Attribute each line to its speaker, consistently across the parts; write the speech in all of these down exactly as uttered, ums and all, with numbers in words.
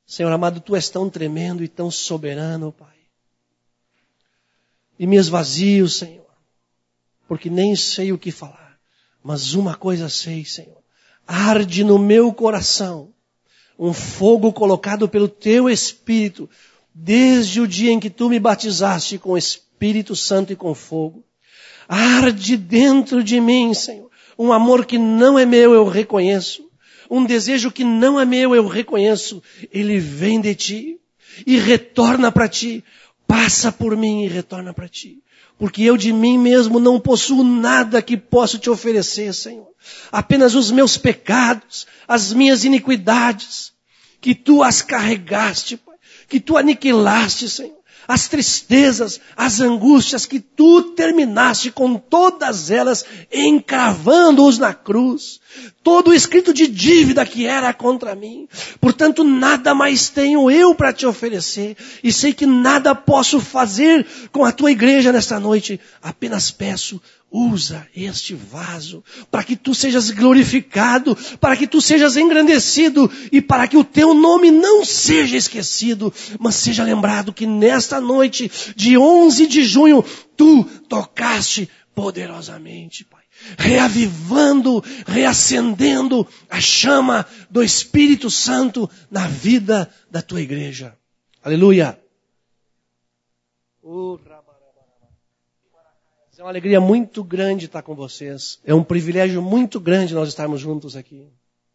Speaker 1: Senhor amado, Tu és tão tremendo e tão soberano, Pai. E me esvazio, Senhor, porque nem sei o que falar. Mas uma coisa sei, Senhor. Arde no meu coração um fogo colocado pelo Teu Espírito, desde o dia em que Tu me batizaste com o Espírito Santo e com fogo. Arde dentro de mim, Senhor, um amor que não é meu, eu reconheço. Um desejo que não é meu, eu reconheço. Ele vem de Ti e retorna para Ti. Passa por mim e retorna para Ti. Porque eu de mim mesmo não possuo nada que possa Te oferecer, Senhor. Apenas os meus pecados, as minhas iniquidades, que Tu as carregaste, Pai, que Tu aniquilaste, Senhor. As tristezas, as angústias que Tu terminaste com todas elas, encravando-os na cruz. Todo o escrito de dívida que era contra mim. Portanto, nada mais tenho eu para Te oferecer. E sei que nada posso fazer com a Tua igreja nesta noite. Apenas peço, usa este vaso para que Tu sejas glorificado, para que Tu sejas engrandecido e para que o Teu nome não seja esquecido, mas seja lembrado que nesta noite de onze de junho, Tu tocaste poderosamente, Pai. Reavivando, reacendendo a chama do Espírito Santo na vida da Tua igreja. Aleluia. É uma alegria muito grande estar com vocês. É um privilégio muito grande nós estarmos juntos aqui.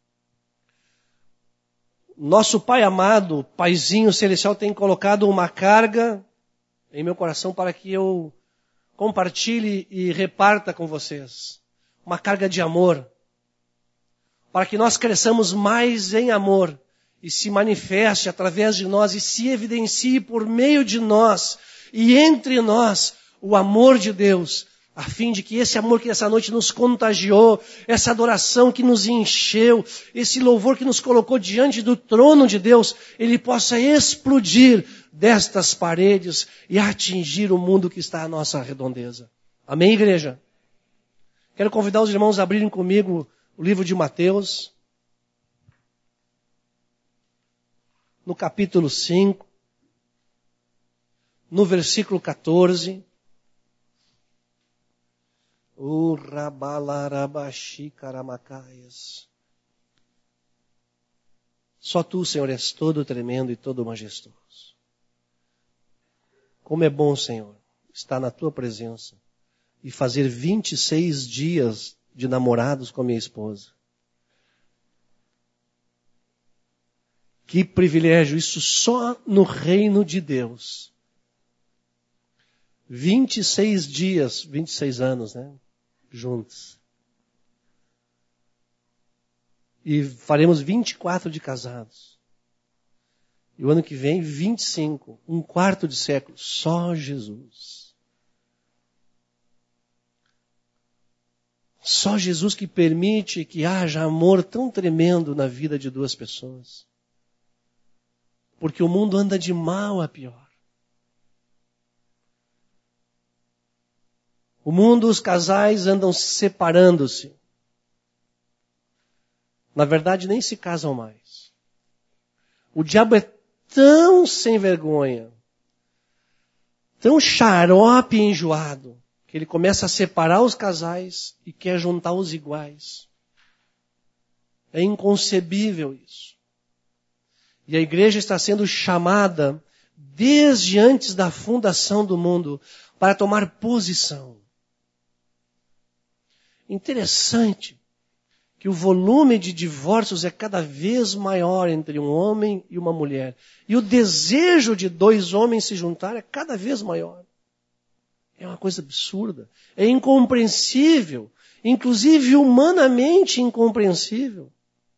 Speaker 1: Nosso Pai amado, Paizinho Celestial, tem colocado uma carga em meu coração para que eu compartilhe e reparta com vocês. Uma carga de amor. Para que nós cresçamos mais em amor e se manifeste através de nós e se evidencie por meio de nós e entre nós o amor de Deus, a fim de que esse amor que essa noite nos contagiou, essa adoração que nos encheu, esse louvor que nos colocou diante do trono de Deus, ele possa explodir destas paredes e atingir o mundo que está à nossa redondeza. Amém, igreja? Quero convidar os irmãos a abrirem comigo o livro de Mateus, no capítulo cinco, no versículo catorze. O rabalarabaxi caramacaias. Só Tu, Senhor, és todo tremendo e todo majestoso. Como é bom, Senhor, estar na Tua presença e fazer vinte e seis dias de namorados com a minha esposa. Que privilégio, isso só no reino de Deus. vinte e seis dias, vinte e seis anos, né? Juntos. E faremos vinte e quatro de casados. E o ano que vem, vinte e cinco. Um quarto de século. Só Jesus. Só Jesus que permite que haja amor tão tremendo na vida de duas pessoas. Porque o mundo anda de mal a pior. O mundo, os casais andam separando-se. Na verdade, nem se casam mais. O diabo é tão sem vergonha, tão xarope e enjoado, que ele começa a separar os casais e quer juntar os iguais. É inconcebível isso. E a igreja está sendo chamada, desde antes da fundação do mundo, para tomar posição. Interessante que o volume de divórcios é cada vez maior entre um homem e uma mulher. E o desejo de dois homens se juntar é cada vez maior. É uma coisa absurda. É incompreensível. Inclusive humanamente incompreensível.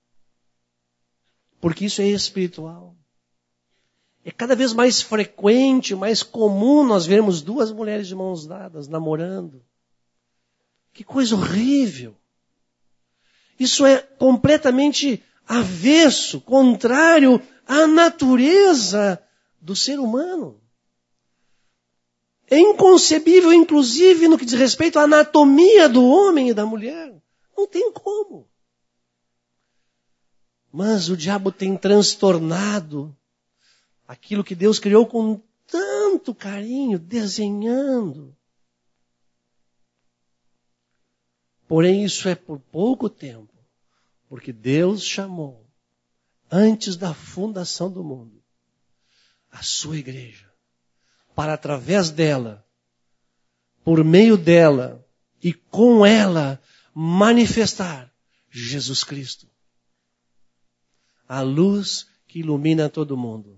Speaker 1: Porque isso é espiritual. É cada vez mais frequente, mais comum nós vermos duas mulheres de mãos dadas, namorando. Que coisa horrível. Isso é completamente avesso, contrário à natureza do ser humano. É inconcebível, inclusive, no que diz respeito à anatomia do homem e da mulher. Não tem como. Mas o diabo tem transtornado Aquilo que Deus criou com tanto carinho, desenhando. Porém, isso é por pouco tempo, porque Deus chamou, antes da fundação do mundo, a sua igreja, para através dela, por meio dela e com ela, manifestar Jesus Cristo. A luz que ilumina todo mundo.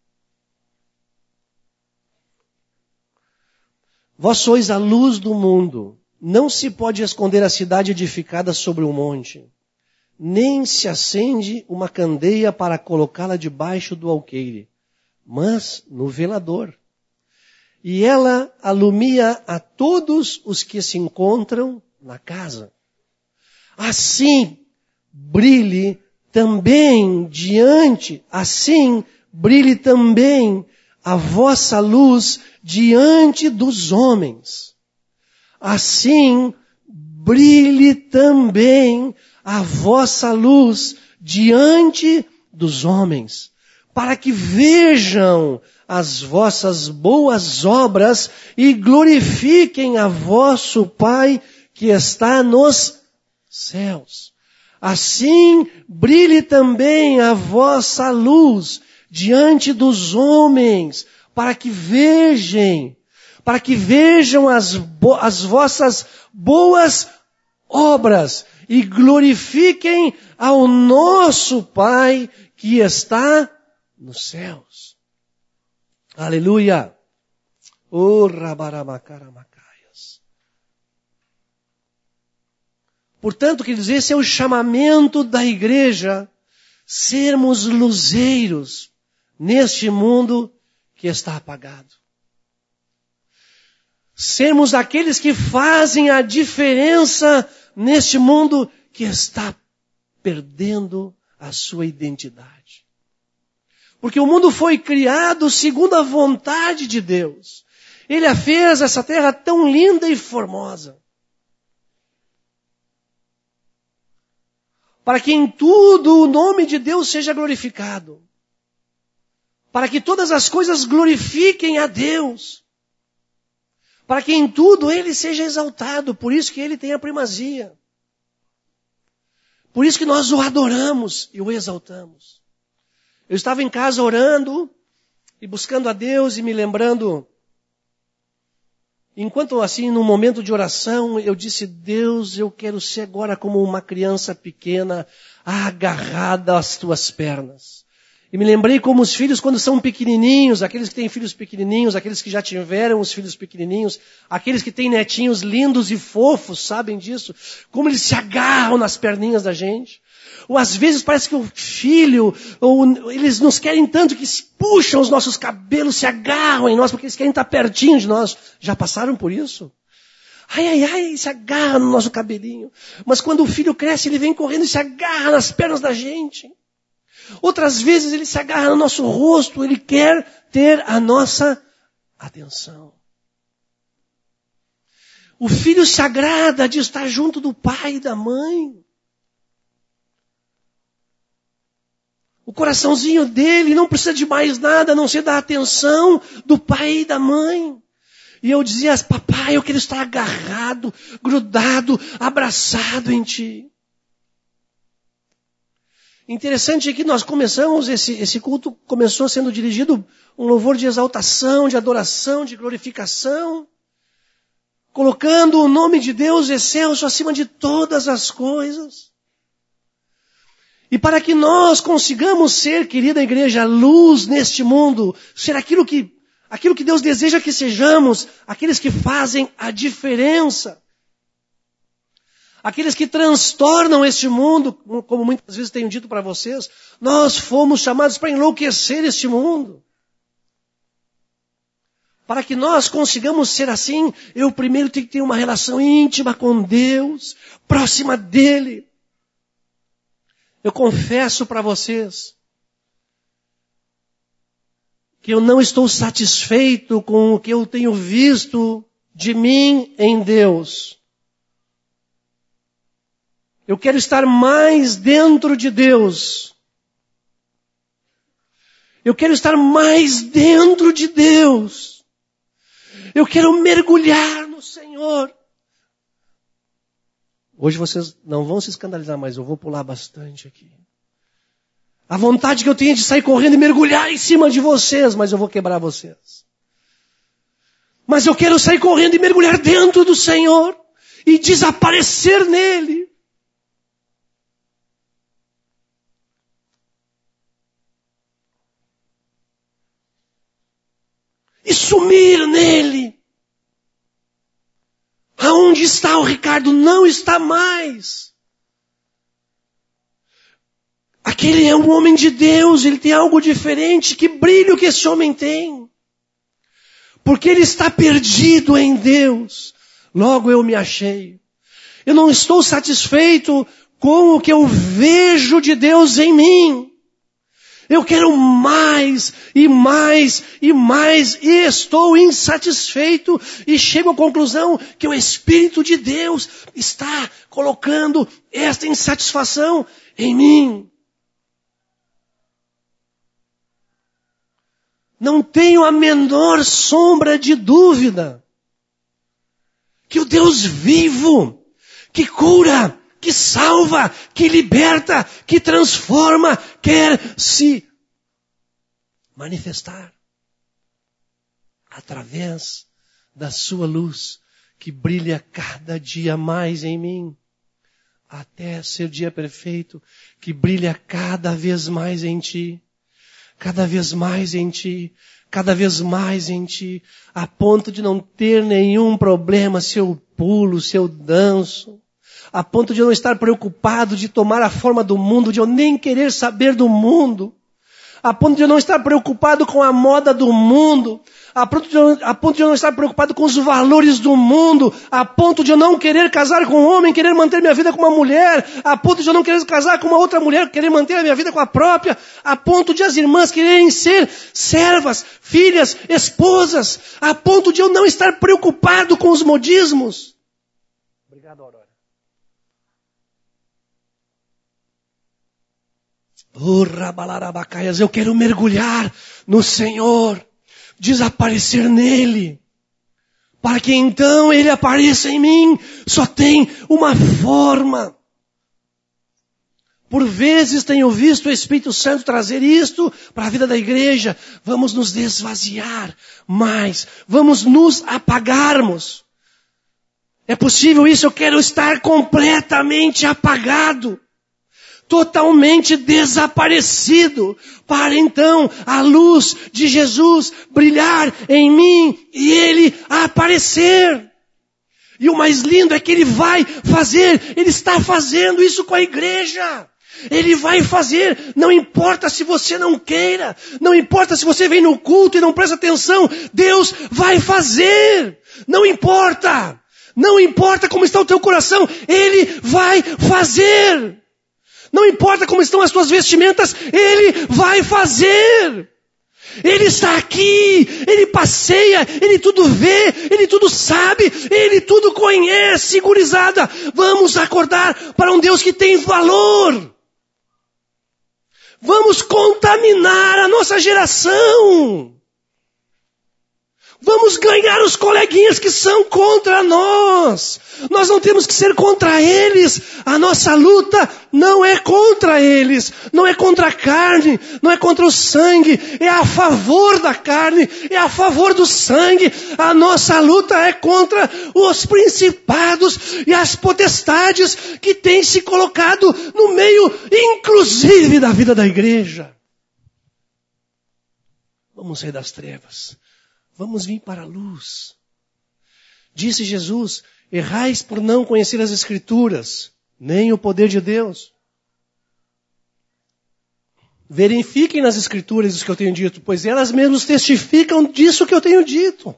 Speaker 1: Vós sois a luz do mundo. Não se pode esconder a cidade edificada sobre um monte, nem se acende uma candeia para colocá-la debaixo do alqueire, mas no velador. E ela alumia a todos os que se encontram na casa. Assim brilhe também diante, assim brilhe também a vossa luz diante dos homens. Assim brilhe também a vossa luz diante dos homens, para que vejam as vossas boas obras e glorifiquem a vosso Pai que está nos céus. Assim brilhe também a vossa luz diante dos homens, para que vejam, para que vejam as, bo- as vossas boas obras e glorifiquem ao nosso Pai que está nos céus. Aleluia! Oh, rabaramacaramacaias. Portanto, quer dizer, esse é o chamamento da igreja, sermos luzeiros neste mundo que está apagado. Sermos aqueles que fazem a diferença neste mundo que está perdendo a sua identidade. Porque o mundo foi criado segundo a vontade de Deus. Ele a fez essa terra tão linda e formosa. Para que em tudo o nome de Deus seja glorificado. Para que todas as coisas glorifiquem a Deus. Para que em tudo Ele seja exaltado. Por isso que Ele tem a primazia. Por isso que nós o adoramos e o exaltamos. Eu estava em casa orando e buscando a Deus e me lembrando. Enquanto assim, num momento de oração, eu disse, Deus, eu quero ser agora como uma criança pequena, agarrada às tuas pernas. E me lembrei como os filhos quando são pequenininhos, aqueles que têm filhos pequenininhos, aqueles que já tiveram os filhos pequenininhos, aqueles que têm netinhos lindos e fofos, sabem disso? Como eles se agarram nas perninhas da gente. Ou às vezes parece que o filho, ou eles nos querem tanto que puxam os nossos cabelos, se agarram em nós, porque eles querem estar pertinho de nós. Já passaram por isso? Ai, ai, ai, se agarra no nosso cabelinho. Mas quando o filho cresce, ele vem correndo e se agarra nas pernas da gente. Outras vezes ele se agarra no nosso rosto, ele quer ter a nossa atenção. O filho se agrada de estar junto do pai e da mãe. O coraçãozinho dele não precisa de mais nada, a não ser da atenção do pai e da mãe. E eu dizia, papai, eu quero estar agarrado, grudado, abraçado em ti. Interessante é que nós começamos, esse, esse culto começou sendo dirigido um louvor de exaltação, de adoração, de glorificação, colocando o nome de Deus excelso acima de todas as coisas. E para que nós consigamos ser, querida igreja, luz neste mundo, ser aquilo que, aquilo que Deus deseja que sejamos, aqueles que fazem a diferença. Aqueles que transtornam este mundo, como muitas vezes tenho dito para vocês, nós fomos chamados para enlouquecer este mundo. Para que nós consigamos ser assim, eu primeiro tenho que ter uma relação íntima com Deus, próxima dEle. Eu confesso para vocês que eu não estou satisfeito com o que eu tenho visto de mim em Deus. Eu quero estar mais dentro de Deus. Eu quero estar mais dentro de Deus. Eu quero mergulhar no Senhor. Hoje vocês não vão se escandalizar, mas eu vou pular bastante aqui. A vontade que eu tenho é de sair correndo e mergulhar em cima de vocês, mas eu vou quebrar vocês. Mas eu quero sair correndo e mergulhar dentro do Senhor e desaparecer nele. E sumir nele. Aonde está o Ricardo? Não está mais. Aquele é um homem de Deus, ele tem algo diferente. Que brilho que esse homem tem. Porque ele está perdido em Deus. Logo eu me achei. Eu não estou satisfeito com o que eu vejo de Deus em mim. Eu quero mais e mais e mais e estou insatisfeito e chego à conclusão que o Espírito de Deus está colocando esta insatisfação em mim. Não tenho a menor sombra de dúvida que o Deus vivo, que cura, que salva, que liberta, que transforma, quer se manifestar através da sua luz, que brilha cada dia mais em mim, até ser dia perfeito, que brilha cada vez mais em ti, cada vez mais em ti, cada vez mais em ti, a ponto de não ter nenhum problema se eu pulo, se eu danço, a ponto de eu não estar preocupado de tomar a forma do mundo, de eu nem querer saber do mundo, a ponto de eu não estar preocupado com a moda do mundo, a ponto de eu, a ponto de eu não estar preocupado com os valores do mundo, a ponto de eu não querer casar com um homem, querer manter minha vida com uma mulher, a ponto de eu não querer casar com uma outra mulher, querer manter a minha vida com a própria, a ponto de as irmãs quererem ser servas, filhas, esposas, a ponto de eu não estar preocupado com os modismos. Obrigado, Aurora. Oh, rabalarabacaias, eu quero mergulhar no Senhor, desaparecer nele, para que então ele apareça em mim. Só tem uma forma. Por vezes tenho visto o Espírito Santo trazer isto para a vida da igreja. Vamos nos desvaziar mais, vamos nos apagarmos. É possível isso? Eu quero estar completamente apagado, totalmente desaparecido, para então a luz de Jesus brilhar em mim e ele aparecer. E o mais lindo é que ele vai fazer, ele está fazendo isso com a igreja. Ele vai fazer, não importa se você não queira, não importa se você vem no culto e não presta atenção, Deus vai fazer. Não importa, não importa como está o teu coração, ele vai fazer. Não importa como estão as tuas vestimentas, ele vai fazer. Ele está aqui, ele passeia, ele tudo vê, ele tudo sabe, ele tudo conhece, gurizada. Vamos acordar para um Deus que tem valor. Vamos contaminar a nossa geração. Vamos ganhar os coleguinhas que são contra nós. Nós não temos que ser contra eles. A nossa luta não é contra eles. Não é contra a carne. Não é contra o sangue. É a favor da carne. É a favor do sangue. A nossa luta é contra os principados e as potestades que têm se colocado no meio, inclusive, da vida da igreja. Vamos sair das trevas. Vamos vir para a luz. Disse Jesus, errais por não conhecer as Escrituras, nem o poder de Deus. Verifiquem nas Escrituras isso que eu tenho dito, pois elas mesmas testificam disso que eu tenho dito.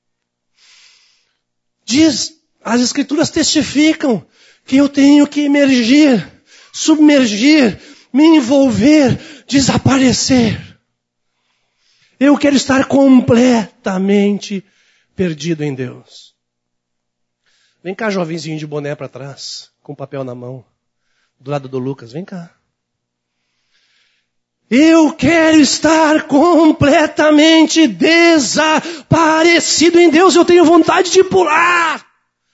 Speaker 1: Diz, as Escrituras testificam que eu tenho que emergir, submergir, me envolver, desaparecer. Eu quero estar completamente perdido em Deus. Vem cá, jovenzinho de boné para trás, com papel na mão, do lado do Lucas, vem cá. Eu quero estar completamente desaparecido em Deus. Eu tenho vontade de pular.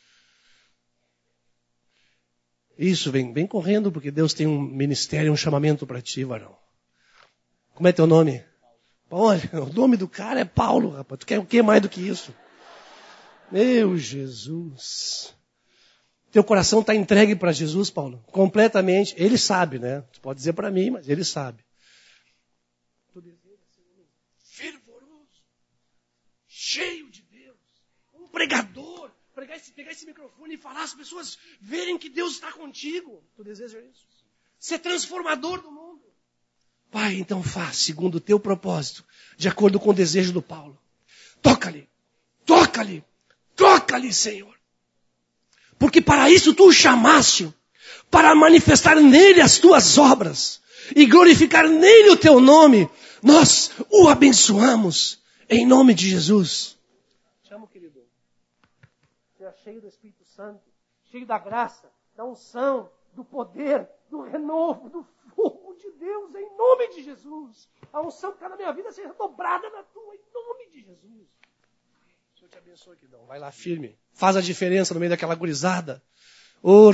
Speaker 1: Isso, vem, vem correndo, porque Deus tem um ministério, um chamamento para ti, varão. Como é teu nome? Olha, o nome do cara é Paulo, rapaz. Tu quer o que mais do que isso? Meu Jesus. Teu coração está entregue para Jesus, Paulo? Completamente. Ele sabe, né? Tu pode dizer para mim, mas ele sabe. Tu deseja ser um fervoroso, cheio de Deus, um pregador, pegar esse, pegar esse microfone e falar, as pessoas verem que Deus está contigo. Tu deseja isso? Ser transformador do mundo. Pai, então faz segundo o teu propósito, de acordo com o desejo do Paulo. Toca-lhe, toca-lhe, toca-lhe, Senhor. Porque para isso tu o chamaste, para manifestar nele as tuas obras e glorificar nele o teu nome. Nós o abençoamos em nome de Jesus. Te amo, querido. Seja cheio do Espírito Santo, cheio da graça, da unção, do poder, do renovo, do fogo de Deus, em nome de Jesus. A unção que está na minha vida seja dobrada na tua, em nome de Jesus. Deus te abençoe, queridão. Vai lá firme. Faz a diferença no meio daquela gurizada. O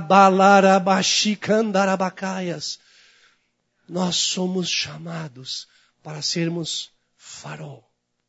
Speaker 1: rabalarabashikandarabacaias. Nós somos chamados para sermos farol.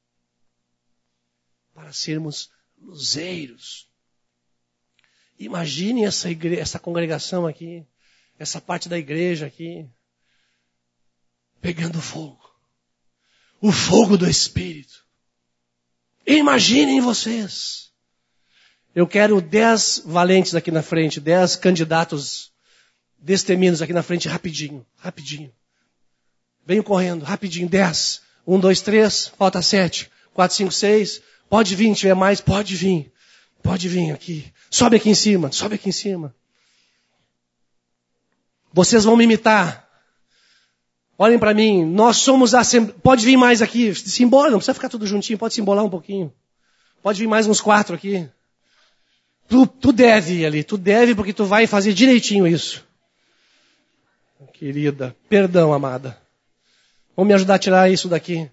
Speaker 1: Para sermos luzeiros. Imagine essa, igre- essa congregação aqui. Essa parte da igreja aqui. Pegando fogo. O fogo do Espírito. Imaginem vocês. Eu quero dez valentes aqui na frente, dez candidatos destemidos aqui na frente, rapidinho, rapidinho. Venho correndo, rapidinho, dez. Um, dois, três, falta sete. Quatro, cinco, seis. Pode vir, se tiver mais, pode vir. Pode vir aqui. Sobe aqui em cima, sobe aqui em cima. Vocês vão me imitar. Olhem para mim, nós somos a Assembleia. Pode vir mais aqui, se embola, não precisa ficar tudo juntinho, pode se embolar um pouquinho. Pode vir mais uns quatro aqui. Tu, tu deve ir ali, tu deve porque tu vai fazer direitinho isso. Querida, perdão, amada. Vamos me ajudar a tirar isso daqui.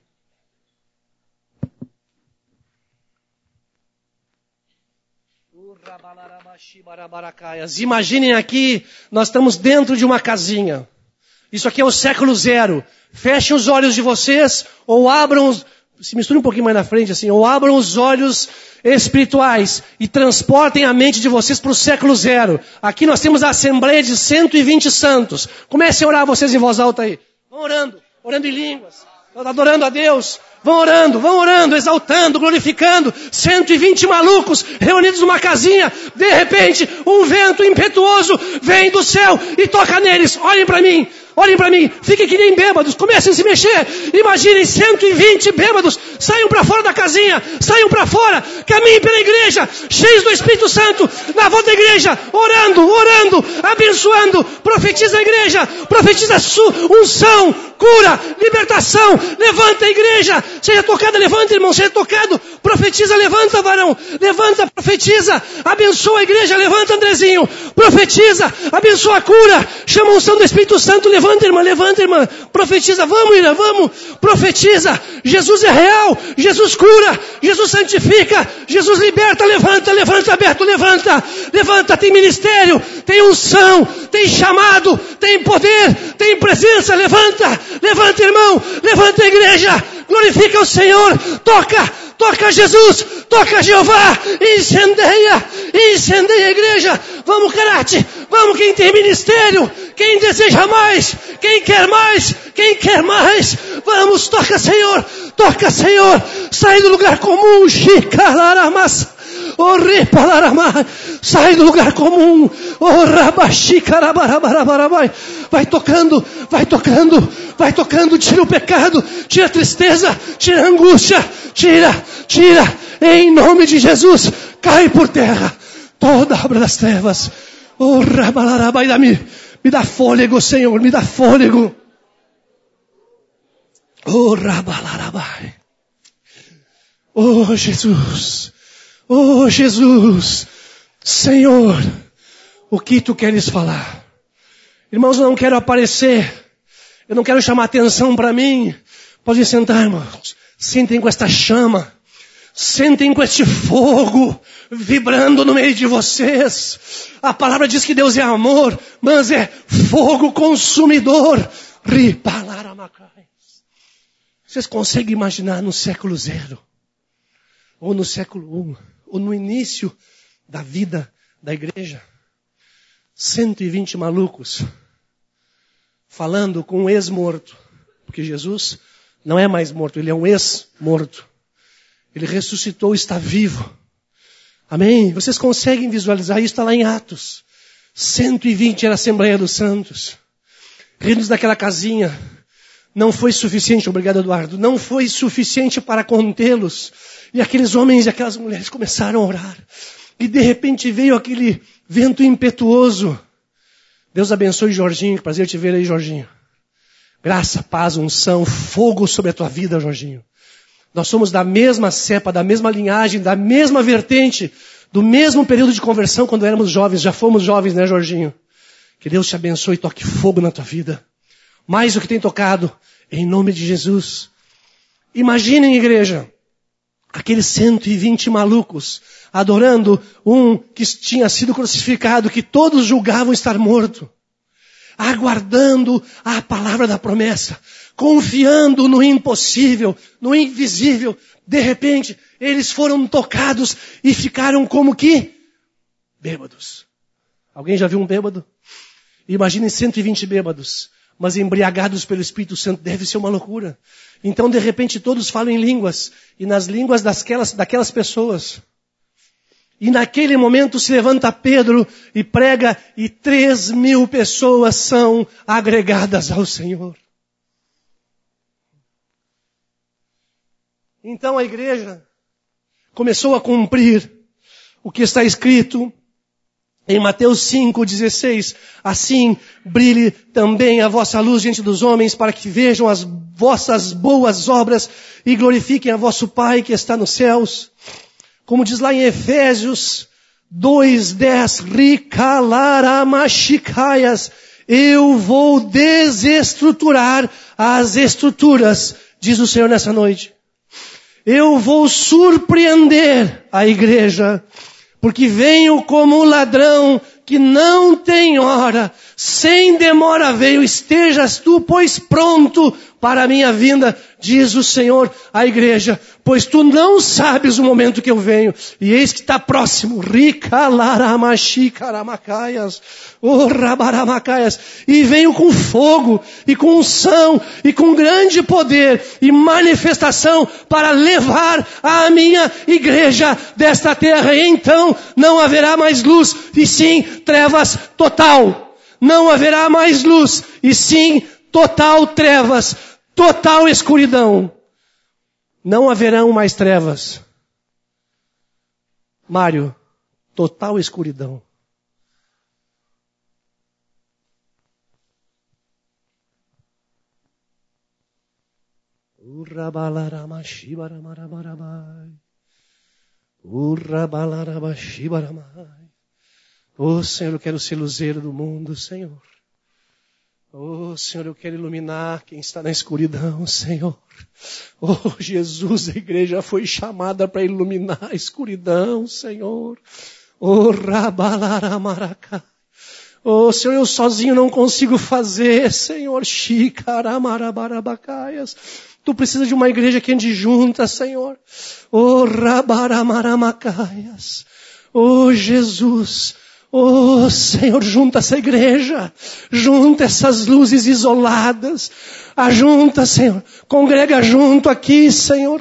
Speaker 1: Imaginem aqui, nós estamos dentro de uma casinha. Isso aqui é o século zero. Fechem os olhos de vocês, ou abram, os, se misturem um pouquinho mais na frente assim, ou abram os olhos espirituais e transportem a mente de vocês para o século zero. Aqui nós temos a Assembleia de cento e vinte santos. Comecem a orar vocês em voz alta aí. Vão orando, orando em línguas, adorando a Deus. Vão orando, vão orando, exaltando, glorificando. cento e vinte malucos reunidos numa casinha. De repente, um vento impetuoso vem do céu e toca neles. Olhem para mim. Olhem para mim, fiquem que nem bêbados, comecem a se mexer. Imaginem cento e vinte bêbados, saiam para fora da casinha, saiam para fora, caminhem pela igreja, cheios do Espírito Santo, na volta da igreja, orando, orando, abençoando. Profetiza a igreja, profetiza unção, cura, libertação. Levanta a igreja, seja tocada, levanta, irmão, seja tocado. Profetiza, levanta, varão, levanta, profetiza, abençoa a igreja, levanta, Andrezinho, profetiza, abençoa a cura, chama a unção do Espírito Santo, levanta. Levanta, irmã, levanta, irmã. Profetiza, vamos, irmã, vamos. Profetiza. Jesus é real. Jesus cura. Jesus santifica. Jesus liberta. Levanta, levanta, aberto, levanta. Levanta, tem ministério, tem unção, tem chamado, tem poder, tem presença. Levanta, levanta, irmão. Levanta a igreja. Glorifica o Senhor. Toca, toca Jesus. Toca Jeová. Incendeia, incendeia a igreja. Vamos, Karate. Vamos, quem tem ministério. Quem deseja mais, quem quer mais, quem quer mais, vamos, toca, Senhor, toca, Senhor, sai do lugar comum, Shikalaramás, sai do lugar comum, vai tocando, vai tocando, vai tocando, tira o pecado, tira a tristeza, tira a angústia, tira, tira, em nome de Jesus, cai por terra, toda obra das trevas, oh, rabalarabai da mi. Me dá fôlego, Senhor, me dá fôlego. Oh, rabalarabai. Oh, Jesus. Oh, Jesus. Senhor, o que tu queres falar? Irmãos, eu não quero aparecer. Eu não quero chamar atenção para mim. Podem sentar, irmãos. Sentem com esta chama. Sentem com este fogo vibrando no meio de vocês. A palavra diz que Deus é amor, mas é fogo consumidor. Vocês conseguem imaginar no século zero? Ou no século um? Ou no início da vida da igreja? cento e vinte malucos falando com um ex-morto. Porque Jesus não é mais morto, ele é um ex-morto. Ele ressuscitou, está vivo. Amém? Vocês conseguem visualizar isso? Está lá em Atos. cento e vinte era a Assembleia dos Santos. Reunidos daquela casinha. Não foi suficiente, obrigado Eduardo, não foi suficiente para contê-los. E aqueles homens e aquelas mulheres começaram a orar. E de repente veio aquele vento impetuoso. Deus abençoe Jorginho, que prazer te ver aí, Jorginho. Graça, paz, unção, fogo sobre a tua vida, Jorginho. Nós somos da mesma cepa, da mesma linhagem, da mesma vertente, do mesmo período de conversão quando éramos jovens. Já fomos jovens, né, Jorginho? Que Deus te abençoe e toque fogo na tua vida. Mais do que tem tocado, em nome de Jesus. Imaginem, igreja, aqueles cento e vinte malucos adorando um que tinha sido crucificado, que todos julgavam estar morto. Aguardando a palavra da promessa, confiando no impossível, no invisível. De repente, eles foram tocados e ficaram como que bêbados. Alguém já viu um bêbado? Imaginem cento e vinte bêbados, mas embriagados pelo Espírito Santo. Deve ser uma loucura. Então, de repente, todos falam em línguas, e nas línguas daquelas, daquelas pessoas. E naquele momento se levanta Pedro e prega, e três mil pessoas são agregadas ao Senhor. Então a igreja começou a cumprir o que está escrito em Mateus cinco, dezesseis. Assim brilhe também a vossa luz diante dos homens, para que vejam as vossas boas obras e glorifiquem a vosso Pai que está nos céus. Como diz lá em Efésios dois, dez, Rikalaramaxicaias, eu vou desestruturar as estruturas, diz o Senhor nessa noite. Eu vou surpreender a igreja, porque venho como um ladrão que não tem hora, sem demora veio, estejas tu, pois pronto para a minha vinda, diz o Senhor à igreja, pois tu não sabes o momento que eu venho, e eis que está próximo, Rikalaramaxicaias, oh, Rabaramacaias, e venho com fogo, e com unção, e com grande poder, e manifestação, para levar a minha igreja desta terra, e então não haverá mais luz, e sim trevas total. Não haverá mais luz, e sim total trevas, total escuridão. Não haverão mais trevas. Mário, total escuridão. Oh, Senhor, eu quero ser luzeiro do mundo, Senhor. Oh, Senhor, eu quero iluminar quem está na escuridão, Senhor. Oh, Jesus, a igreja foi chamada para iluminar a escuridão, Senhor. Oh, Rabalaramaracá. Oh, Senhor, eu sozinho não consigo fazer, Senhor. Xicaramarabarabacaia. Tu precisa de uma igreja que ande junta, Senhor. Oh, Rabaramaramacaias. Oh, Jesus. Oh, Senhor, junta essa igreja, junta essas luzes isoladas, ajunta, Senhor, congrega junto aqui, Senhor,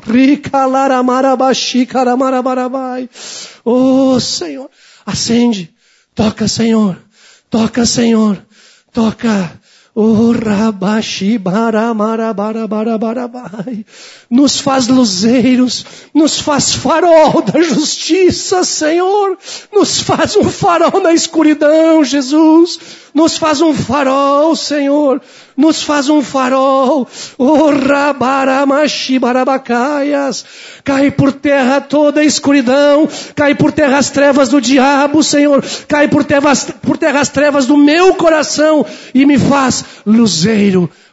Speaker 1: oh, Senhor, acende, toca, Senhor, toca, Senhor, toca, oh, rabashi baramarabarabai, nos faz luzeiros, nos faz farol da justiça, Senhor, nos faz um farol na escuridão, Jesus, nos faz um farol, Senhor, nos faz um farol, oh, rabaramashi barabacaias, cai por terra toda a escuridão, cai por terra as trevas do diabo, Senhor, cai por terra, por terra as trevas do meu coração, e me faz luzeiro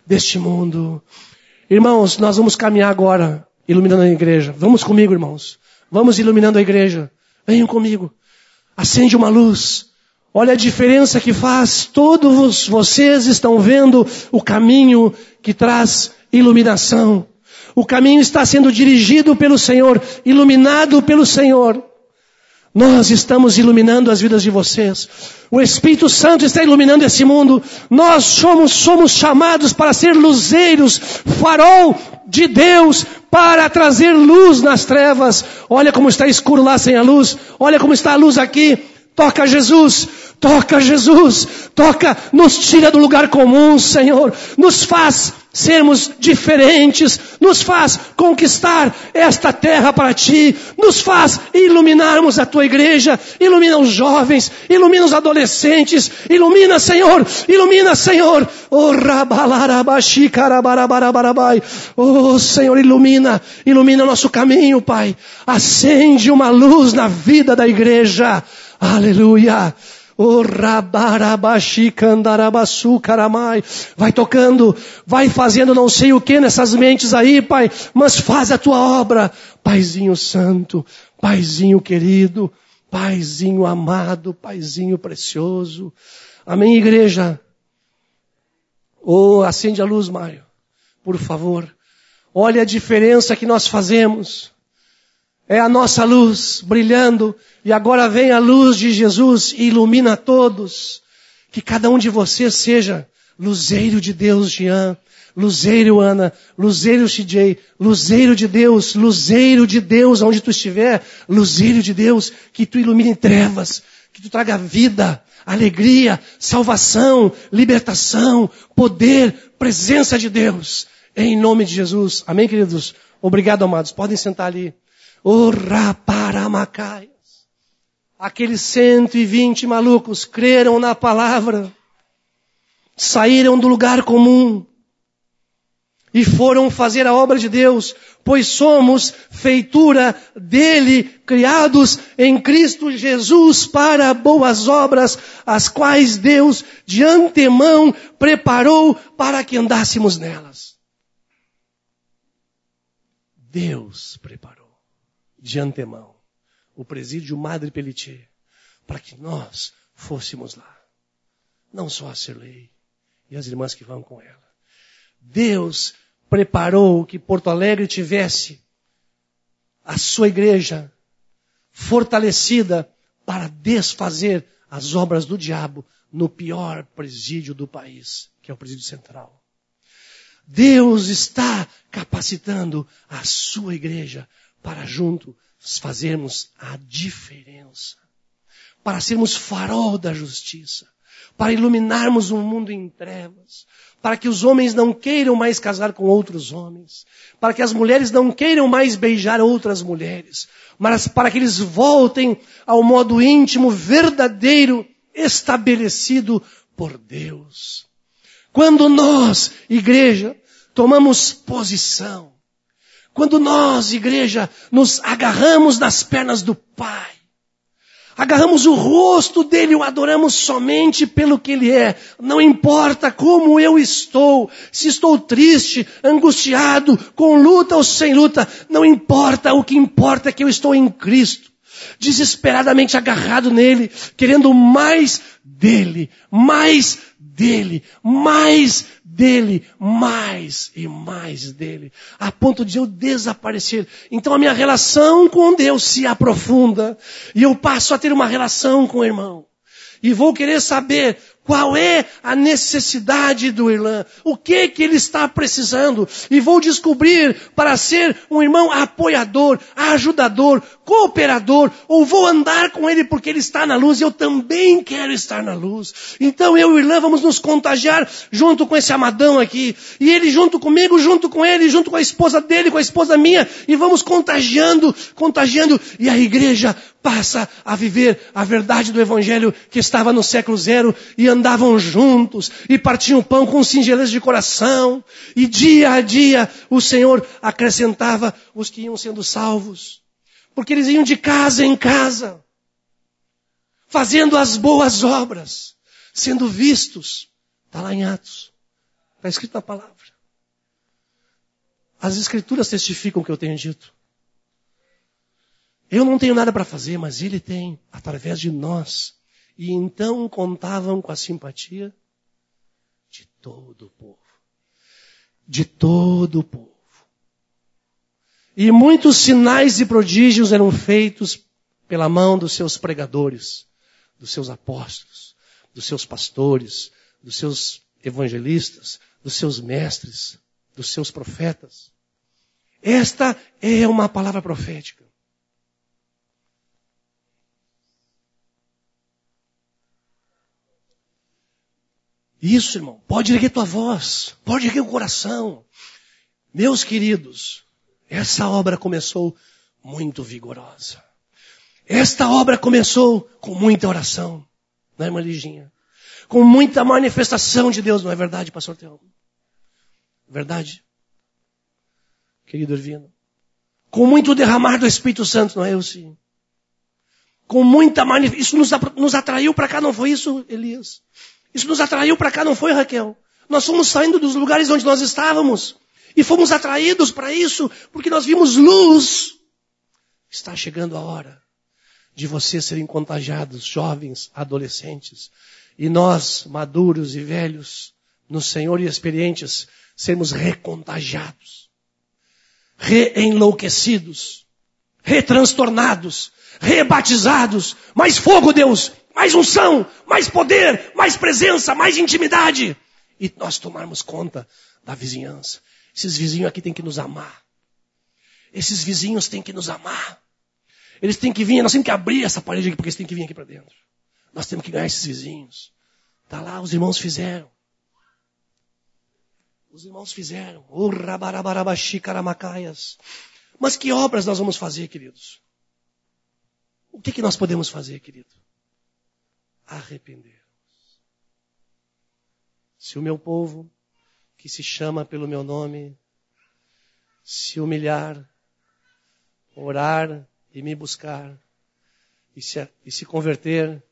Speaker 1: deste mundo. Irmãos, nós vamos caminhar agora, iluminando a igreja. Vamos comigo, irmãos. Vamos iluminando a igreja. Venham comigo. Acende uma luz. Olha a diferença que faz. Todos vocês estão vendo o caminho que traz iluminação. O caminho está sendo dirigido pelo Senhor, iluminado pelo Senhor. Nós estamos iluminando as vidas de vocês. O Espírito Santo está iluminando esse mundo. Nós somos, somos chamados para ser luzeiros, farol de Deus, para trazer luz nas trevas. Olha como está escuro lá sem a luz. Olha como está a luz aqui. Toca Jesus, toca Jesus, toca, nos tira do lugar comum, Senhor. Nos faz sermos diferentes, nos faz conquistar esta terra para Ti, nos faz iluminarmos a Tua igreja, ilumina os jovens, ilumina os adolescentes, ilumina, Senhor, ilumina, Senhor. Oh, rabalarabaxi, carabarabarabai. Oh, Senhor, ilumina, ilumina o nosso caminho, Pai. Acende uma luz na vida da igreja. Aleluia. Oh, rabarabaxi, candarabaçu, caramai. Vai tocando, vai fazendo não sei o que nessas mentes aí, Pai, mas faz a Tua obra. Paizinho santo, Paizinho querido, Paizinho amado, Paizinho precioso. Amém, igreja? Oh, acende a luz, Mário, por favor. Olha a diferença que nós fazemos. É a nossa luz brilhando, e agora vem a luz de Jesus e ilumina todos. Que cada um de vocês seja luzeiro de Deus, Jean, luzeiro, Ana, luzeiro, C J, luzeiro de Deus, luzeiro de Deus, onde tu estiver, luzeiro de Deus, que tu ilumine trevas, que tu traga vida, alegria, salvação, libertação, poder, presença de Deus, em nome de Jesus. Amém, queridos? Obrigado, amados. Podem sentar ali. Oh, raparamacaias. Aqueles cento e vinte malucos creram na palavra, saíram do lugar comum e foram fazer a obra de Deus, pois somos feitura dele, criados em Cristo Jesus para boas obras, as quais Deus de antemão preparou para que andássemos nelas. Deus preparou de antemão o presídio Madre Pelletier para que nós fôssemos lá. Não só a Cirlei e as irmãs que vão com ela. Deus preparou que Porto Alegre tivesse a sua igreja fortalecida para desfazer as obras do diabo no pior presídio do país, que é o presídio central. Deus está capacitando a sua igreja para juntos fazermos a diferença, para sermos farol da justiça, para iluminarmos um mundo em trevas, para que os homens não queiram mais casar com outros homens, para que as mulheres não queiram mais beijar outras mulheres, mas para que eles voltem ao modo íntimo, verdadeiro, estabelecido por Deus. Quando nós, igreja, tomamos posição, quando nós, igreja, nos agarramos nas pernas do Pai, agarramos o rosto dele e o adoramos somente pelo que ele é. Não importa como eu estou, se estou triste, angustiado, com luta ou sem luta, não importa, o que importa é que eu estou em Cristo, desesperadamente agarrado nele, querendo mais dele, mais dele, mais dele, mais e mais dele, a ponto de eu desaparecer. Então a minha relação com Deus se aprofunda e eu passo a ter uma relação com o irmão. E vou querer saber qual é a necessidade do irmão, o que que ele está precisando. E vou descobrir para ser um irmão apoiador, ajudador, cooperador, ou vou andar com ele porque ele está na luz e eu também quero estar na luz. Então eu e o irmão vamos nos contagiar junto com esse amadão aqui. E ele junto comigo, junto com ele, junto com a esposa dele, com a esposa minha. E vamos contagiando, contagiando. E a igreja passa a viver a verdade do Evangelho que estava no século zero e andavam juntos e partiam pão com singeleza de coração e dia a dia o Senhor acrescentava os que iam sendo salvos, porque eles iam de casa em casa fazendo as boas obras, sendo vistos, está lá em Atos, Está escrito na palavra. As escrituras testificam o que eu tenho dito. Eu não tenho nada para fazer, mas Ele tem, através de nós. E então contavam com a simpatia de todo o povo. De todo o povo. E muitos sinais e prodígios eram feitos pela mão dos seus pregadores, dos seus apóstolos, dos seus pastores, dos seus evangelistas, dos seus mestres, dos seus profetas. Esta é uma palavra profética. Isso, irmão, pode erguer tua voz, pode erguer o coração. Meus queridos, essa obra começou muito vigorosa. Esta obra começou com muita oração, não é, irmã Liginha? Com muita manifestação de Deus, não é verdade, pastor Teólogo? Verdade? Querido Ervino? Com muito derramar do Espírito Santo, não é, Elci? Com muita manifestação. Isso nos, nos atraiu para cá, não foi isso, Elias? Isso nos atraiu para cá, não foi, Raquel? Nós fomos saindo dos lugares onde nós estávamos. E fomos atraídos para isso, porque nós vimos luz. Está chegando a hora de vocês serem contagiados, jovens, adolescentes. E nós, maduros e velhos, no Senhor e experientes, sermos recontagiados. Reenlouquecidos. Retranstornados. Rebatizados. Mais fogo, Deus! Mais unção, mais poder, mais presença, mais intimidade. E nós tomarmos conta da vizinhança. Esses vizinhos aqui têm que nos amar. Esses vizinhos têm que nos amar. Eles têm que vir, nós temos que abrir essa parede aqui, porque eles têm que vir aqui para dentro. Nós temos que ganhar esses vizinhos. Está lá, os irmãos fizeram. Os irmãos fizeram. Mas que obras nós vamos fazer, queridos? O que, que nós podemos fazer, querido? Arrepender. Se o meu povo, que se chama pelo meu nome, se humilhar, orar e me buscar, e se, e se converter,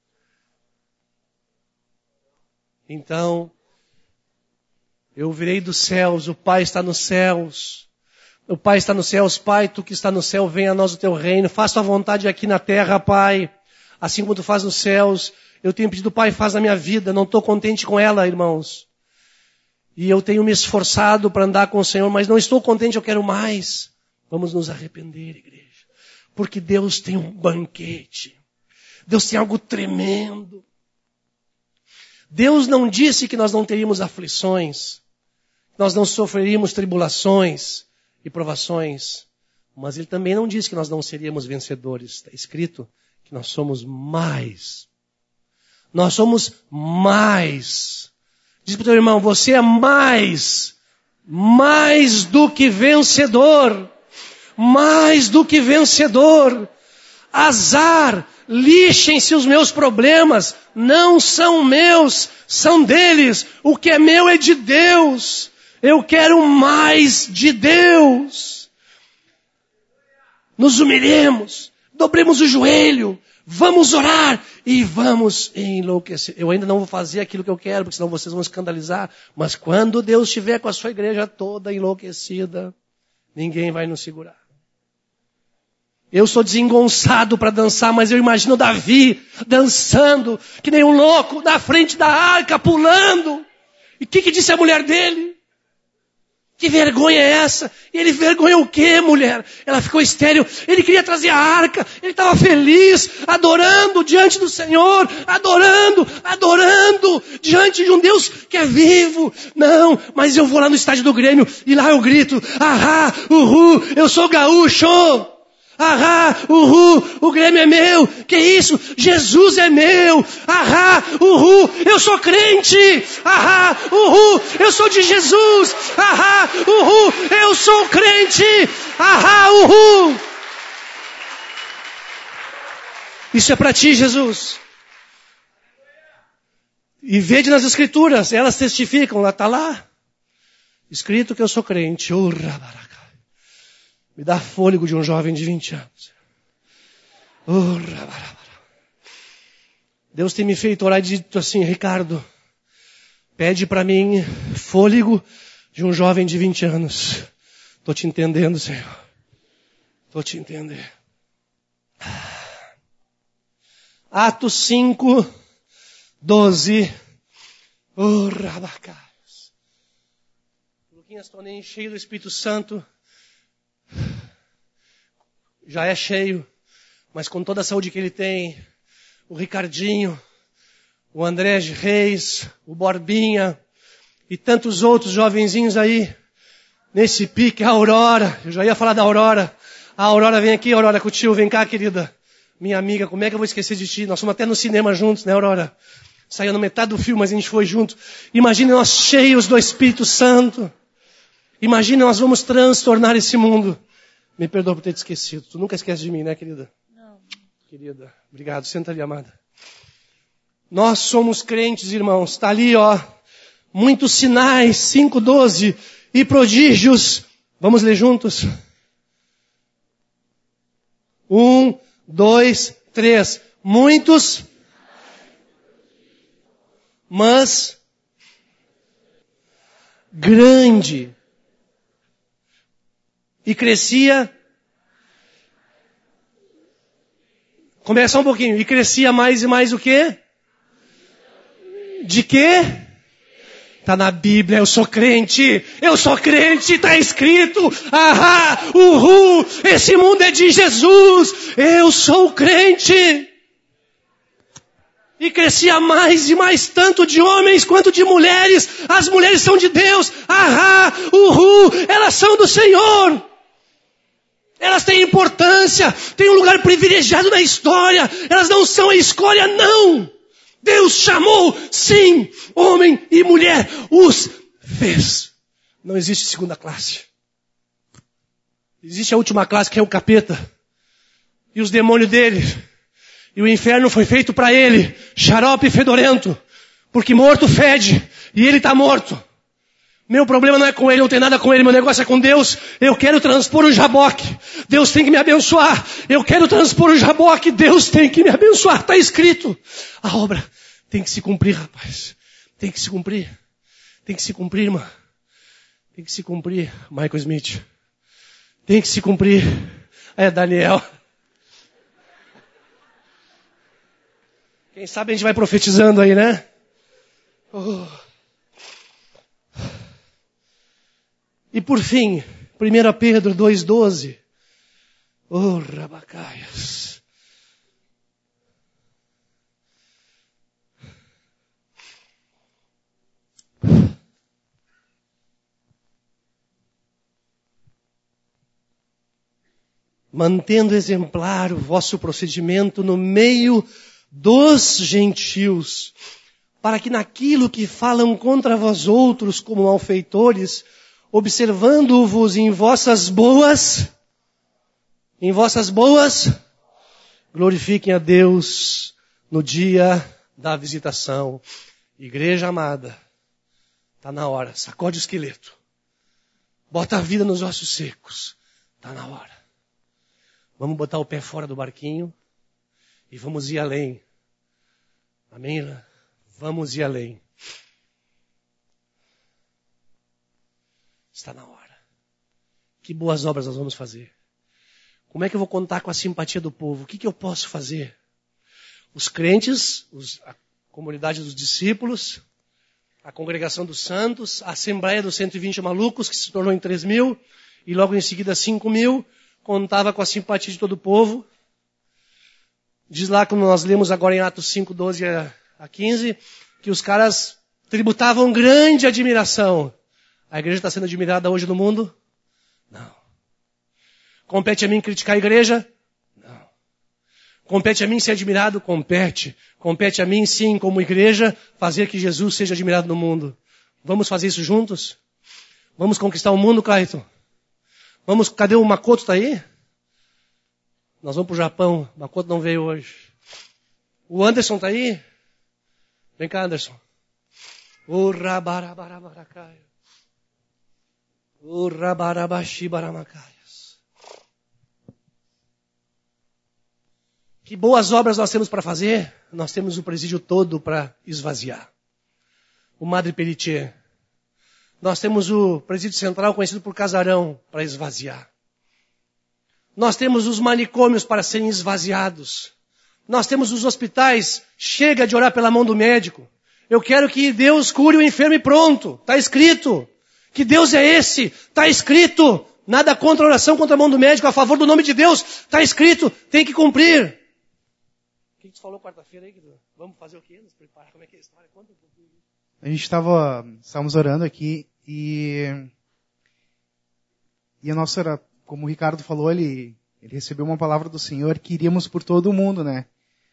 Speaker 1: então eu virei dos céus, o Pai está nos céus, o Pai está nos céus, Pai, Tu que está no céu, venha a nós o Teu reino, faça a vontade aqui na terra, Pai, assim como Tu faz nos céus. Eu tenho pedido, Pai, faz na minha vida, não estou contente com ela, irmãos. E eu tenho me esforçado para andar com o Senhor, mas não estou contente, eu quero mais. Vamos nos arrepender, igreja. Porque Deus tem um banquete. Deus tem algo tremendo. Deus não disse que nós não teríamos aflições, que nós não sofreríamos tribulações e provações. Mas Ele também não disse que nós não seríamos vencedores. Está escrito que nós somos mais. Nós somos mais. Diz para o teu irmão, você é mais, mais do que vencedor. Mais do que vencedor. Azar, lixem-se os meus problemas. Não são meus, são deles. O que é meu é de Deus. Eu quero mais de Deus. Nos humilhemos, dobremos o joelho, vamos orar e vamos enlouquecer. Eu ainda não vou fazer aquilo que eu quero, porque senão vocês vão escandalizar. Mas quando Deus estiver com a sua igreja toda enlouquecida, ninguém vai nos segurar. Eu sou desengonçado para dançar, mas eu imagino Davi dançando, que nem um louco, na frente da arca, pulando. E o que, que disse a mulher dele? Que vergonha é essa? E ele, vergonha o quê, mulher? Ela ficou estéril. Ele queria trazer a arca. Ele estava feliz, adorando diante do Senhor. Adorando, adorando diante de um Deus que é vivo. Não, mas eu vou lá no estádio do Grêmio e lá eu grito, ahá, uhul, eu sou gaúcho. Ahá, uhul, o Grêmio é meu. Que isso? Jesus é meu. Ahá, uhul, eu sou crente. Ahá, uhul, eu sou de Jesus. Ahá, uhul, eu sou crente. Ahá, uhul. Isso é para ti, Jesus. E vede nas Escrituras, elas testificam, lá está lá, escrito que eu sou crente. Oh, me dá fôlego de um jovem de vinte anos. Oh, Deus tem me feito orar e dito assim, Ricardo, Pede para mim fôlego de um jovem de vinte anos. Estou te entendendo, Senhor. Estou te entendendo. Atos cinco, doze. Oh, rabacaios. Luquinhas, estou nem cheio do Espírito Santo. Já é cheio, mas com toda a saúde que ele tem, o Ricardinho, o André Reis, o Borbinha e tantos outros jovenzinhos aí, nesse pique, a Aurora, eu já ia falar da Aurora. A Aurora, vem aqui, Aurora, com o tio, vem cá, querida. Minha amiga, como é que eu vou esquecer de ti? Nós fomos até no cinema juntos, né, Aurora? Saiu no metade do filme, mas a gente foi junto. Imagine nós cheios do Espírito Santo. Imagine nós vamos transtornar esse mundo. Me perdoa por ter te esquecido. Tu nunca esquece de mim, né, querida?
Speaker 2: Não.
Speaker 1: Querida, obrigado. Senta ali, amada. Nós somos crentes, irmãos. Está ali, ó. Muitos sinais, cinco, doze. E prodígios. Vamos ler juntos? Um, dois, três. Muitos. Mas. Grande. E crescia. Começa um pouquinho. E crescia mais e mais o quê? De quê? Está na Bíblia, eu sou crente, eu sou crente, está escrito, ahá, uhul, esse mundo é de Jesus, eu sou crente. E crescia mais e mais tanto de homens quanto de mulheres, as mulheres são de Deus, ahá, uhul, elas são do Senhor. Elas têm importância, têm um lugar privilegiado na história, elas não são a escolha, não. Deus chamou, sim, homem e mulher, os fez. Não existe segunda classe. Existe a última classe, que é o capeta. E os demônios dele. E o inferno foi feito para ele, xarope fedorento. Porque morto fede, e ele está morto. Meu problema não é com ele, não tem nada com ele, meu negócio é com Deus. Eu quero transpor o jaboque. Deus tem que me abençoar. Eu quero transpor o jaboque. Deus tem que me abençoar. Está escrito. A obra tem que se cumprir, rapaz. Tem que se cumprir. Tem que se cumprir, irmã. Tem que se cumprir, Michael Smith. Tem que se cumprir. É, Daniel. Quem sabe a gente vai profetizando aí, né? Oh. E por fim, primeira Pedro dois, doze. Oh, rabacaias. Mantendo exemplar o vosso procedimento no meio dos gentios, para que naquilo que falam contra vós outros como malfeitores, observando-vos em vossas boas, em vossas boas, glorifiquem a Deus no dia da visitação. Igreja amada, está na hora, sacode o esqueleto, bota a vida nos ossos secos, está na hora. Vamos botar o pé fora do barquinho e vamos ir além. Amém? Vamos ir além. Está na hora. Que boas obras nós vamos fazer? Como é que eu vou contar com a simpatia do povo? O que, que eu posso fazer? Os crentes, os, a comunidade dos discípulos, a congregação dos santos, a assembleia dos cento e vinte malucos, que se tornou em três mil, e logo em seguida cinco mil, contava com a simpatia de todo o povo. Diz lá, como nós lemos agora em Atos cinco, doze a quinze, que os caras tributavam grande admiração. A igreja está sendo admirada hoje no mundo? Não. Compete a mim criticar a igreja? Não. Compete a mim ser admirado? Compete. Compete a mim, sim, como igreja, fazer que Jesus seja admirado no mundo. Vamos fazer isso juntos? Vamos conquistar o mundo, Clayton? Vamos, cadê o Makoto, está aí? Nós vamos para o Japão. O Makoto não veio hoje. O Anderson está aí? Vem cá, Anderson. O rabarabarabaracai. O rabarabaxibaramacaias. Que boas obras nós temos para fazer? Nós temos o presídio todo para esvaziar. o Madre Peritier. Nós temos o presídio central conhecido por casarão para esvaziar. Nós temos os manicômios para serem esvaziados. Nós temos os hospitais, chega de orar pela mão do médico. Eu quero que Deus cure o enfermo e pronto. Está escrito. Que Deus é esse? Está escrito. Nada contra a oração contra a mão do médico, a favor do nome de Deus. Está escrito. Tem que cumprir. O que você falou quarta-feira aí? Vamos fazer o quê? Nos preparar. Como é que é a história? Conta um pouquinho.
Speaker 2: A gente estava, estávamos orando aqui e, e a nossa oração, como o Ricardo falou, ele, ele recebeu uma palavra do Senhor que iríamos por todo o mundo, né?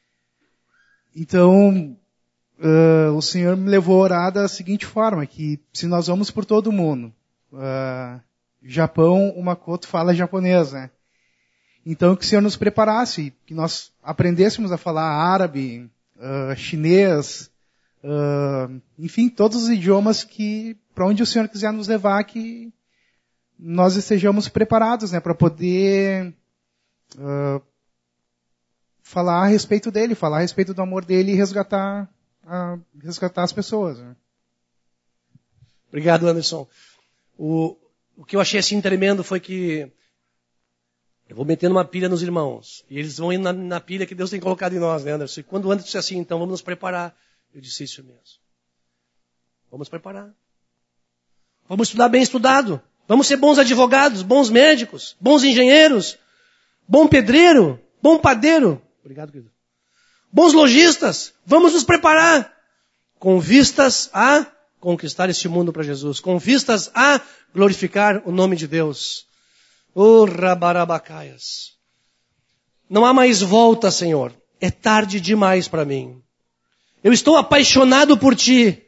Speaker 2: Então, uh, o Senhor me levou a orar da seguinte forma, que se nós vamos por todo o mundo, uh, Japão, o Makoto fala japonês, né? Então, que o Senhor nos preparasse, que nós aprendêssemos a falar árabe, uh, chinês, uh, enfim, todos os idiomas que, para onde o Senhor quiser nos levar, que nós estejamos preparados, né, para poder uh, falar a respeito dele, falar a respeito do amor dele e resgatar, uh, resgatar as pessoas. Né?
Speaker 1: Obrigado, Anderson. O, o que eu achei assim tremendo foi que eu vou metendo uma pilha nos irmãos. E eles vão indo na, na pilha que Deus tem colocado em nós, né, Anderson? E quando o Anderson disse assim, então vamos nos preparar. Eu disse isso mesmo. Vamos preparar. Vamos estudar bem estudado. Vamos ser bons advogados, bons médicos, bons engenheiros, bom pedreiro, bom padeiro. Obrigado, querido. Bons lojistas. Vamos nos preparar. Com vistas a conquistar este mundo para Jesus. Com vistas a glorificar o nome de Deus. Oh, rabarabacaias. Não há mais volta, Senhor. É tarde demais para mim. Eu estou apaixonado por Ti.